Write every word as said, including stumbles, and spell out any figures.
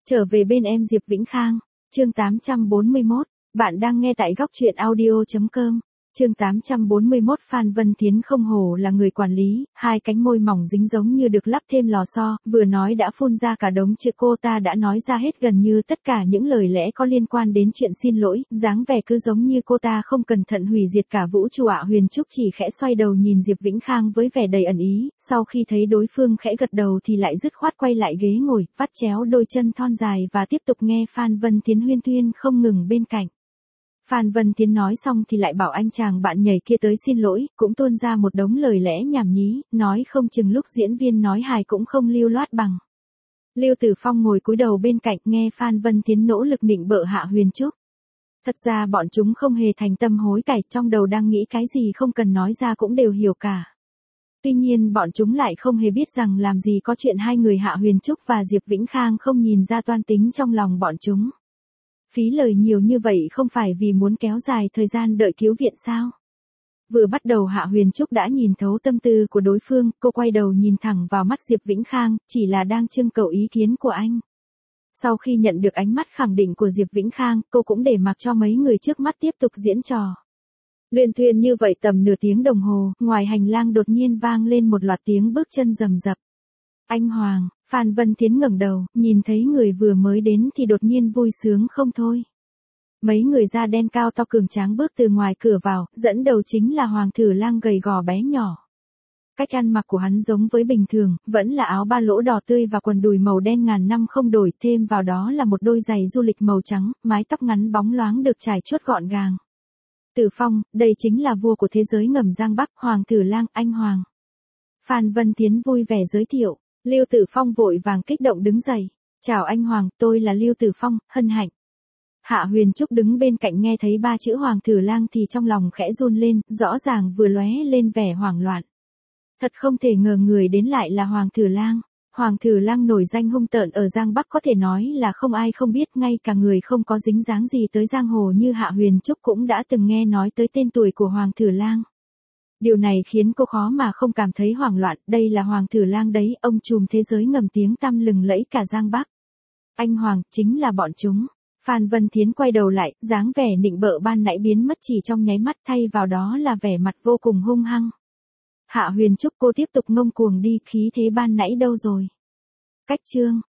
Trở về bên em Diệp Vĩnh Khang, chương tám trăm bốn mươi mốt, bạn đang nghe tại góc truyện audio chấm com. Chương tám trăm bốn mươi mốt Phan Vân Thiến không hổ là người quản lý, hai cánh môi mỏng dính giống như được lắp thêm lò xo, vừa nói đã phun ra cả đống chữ, cô ta đã nói ra hết gần như tất cả những lời lẽ có liên quan đến chuyện xin lỗi, dáng vẻ cứ giống như cô ta không cẩn thận hủy diệt cả vũ trụ ạ. Huyền Trúc chỉ khẽ xoay đầu nhìn Diệp Vĩnh Khang với vẻ đầy ẩn ý, sau khi thấy đối phương khẽ gật đầu thì lại dứt khoát quay lại ghế ngồi, vắt chéo đôi chân thon dài và tiếp tục nghe Phan Vân Thiến huyên thuyên không ngừng bên cạnh. Phan Vân Thiến nói xong thì lại bảo anh chàng bạn nhảy kia tới xin lỗi, cũng tuôn ra một đống lời lẽ nhảm nhí, nói không chừng lúc diễn viên nói hài cũng không lưu loát bằng. Lưu Tử Phong ngồi cúi đầu bên cạnh nghe Phan Vân Thiến nỗ lực nịnh bợ Hạ Huyền Trúc. Thật ra bọn chúng không hề thành tâm hối cải, trong đầu đang nghĩ cái gì không cần nói ra cũng đều hiểu cả. Tuy nhiên bọn chúng lại không hề biết rằng làm gì có chuyện hai người Hạ Huyền Trúc và Diệp Vĩnh Khang không nhìn ra toan tính trong lòng bọn chúng. Phí lời nhiều như vậy không phải vì muốn kéo dài thời gian đợi cứu viện sao? Vừa bắt đầu Hạ Huyền Trúc đã nhìn thấu tâm tư của đối phương, cô quay đầu nhìn thẳng vào mắt Diệp Vĩnh Khang, chỉ là đang trưng cầu ý kiến của anh. Sau khi nhận được ánh mắt khẳng định của Diệp Vĩnh Khang, cô cũng để mặc cho mấy người trước mắt tiếp tục diễn trò. Luyện thuyên như vậy tầm nửa tiếng đồng hồ, ngoài hành lang đột nhiên vang lên một loạt tiếng bước chân rầm rập. Anh Hoàng, Phan Vân Thiến ngẩng đầu, nhìn thấy người vừa mới đến thì đột nhiên vui sướng không thôi. Mấy người da đen cao to cường tráng bước từ ngoài cửa vào, dẫn đầu chính là Hoàng Thử Lang gầy gò bé nhỏ. Cách ăn mặc của hắn giống với bình thường, vẫn là áo ba lỗ đỏ tươi và quần đùi màu đen ngàn năm không đổi, thêm vào đó là một đôi giày du lịch màu trắng, mái tóc ngắn bóng loáng được trải chuốt gọn gàng. Tử Phong, đây chính là vua của thế giới ngầm Giang Bắc, Hoàng Thử Lang, anh Hoàng. Phan Vân Thiến vui vẻ giới thiệu. Lưu Tử Phong vội vàng kích động đứng dậy. Chào anh Hoàng, tôi là Lưu Tử Phong, hân hạnh. Hạ Huyền Trúc đứng bên cạnh nghe thấy ba chữ Hoàng Thử Lang thì trong lòng khẽ run lên, rõ ràng vừa lóe lên vẻ hoảng loạn. Thật không thể ngờ người đến lại là Hoàng Thử Lang. Hoàng Thử Lang nổi danh hung tợn ở Giang Bắc có thể nói là không ai không biết, ngay cả người không có dính dáng gì tới giang hồ như Hạ Huyền Trúc cũng đã từng nghe nói tới tên tuổi của Hoàng Thử Lang. Điều này khiến cô khó mà không cảm thấy hoảng loạn, đây là Hoàng Thử Lang đấy, ông trùm thế giới ngầm tiếng tăm lừng lẫy cả Giang Bắc. Anh Hoàng, chính là bọn chúng. Phan Vân Thiến quay đầu lại, dáng vẻ nịnh bợ ban nãy biến mất chỉ trong nháy mắt, thay vào đó là vẻ mặt vô cùng hung hăng. Hạ Huyền Trúc, cô tiếp tục ngông cuồng đi, khí thế ban nãy đâu rồi? Cách chương,